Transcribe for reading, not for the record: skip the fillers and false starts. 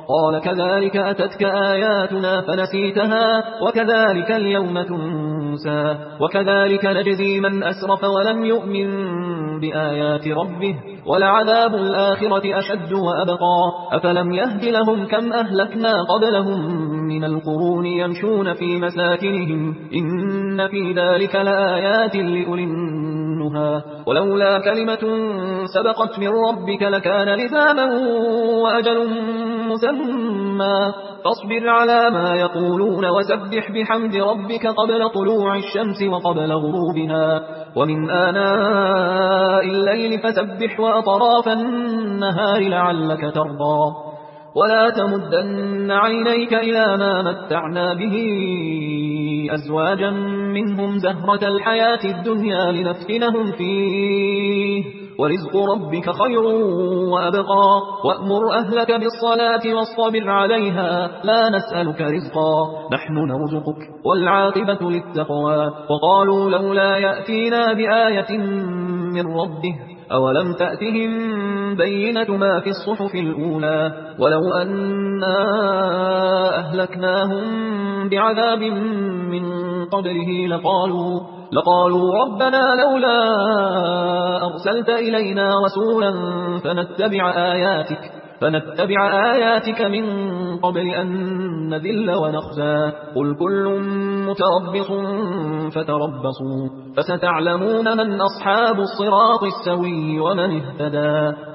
قال كذلك أتتك آياتنا فنسيتها وكذلك اليوم تنسى وكذلك نجزي من أسرف ولم يؤمن بآيات ربه ولعذاب الآخرة أشد وأبقى أفلم يهد لهم كم أهلكنا قبلهم من القرون يمشون في مساكنهم إن في ذلك لآيات لأولي النهى ولولا كلمة سبقت من ربك لكان لزاما وأجل مسمى فاصبر على ما يقولون وسبح بحمد ربك قبل طلوع الشمس وقبل غروبها ومن آناء الليل فسبح وأطراف النهار لعلك ترضى ولا تمدن عينيك إلى ما متعنا به أزواجا منهم زهرة الحياة الدنيا لنفتنهم فيه ورزق ربك خير وأبقى وأمر أهلك بالصلاة واصطبر عليها لا نسألك رزقا نحن نرزقك والعاقبة للتقوى وقالوا لولا يأتينا بآية من ربه أولم تأتهم بينة ما في الصحف الأولى ولو أنا أهلكناهم بعذاب من قبله لقالوا ربنا لولا أرسلت إلينا رسولا فنتبع آياتك من قبل أن نذل ونخزى قل كل متربص فتربصوا فستعلمون من أصحاب الصراط السوي ومن اهتدى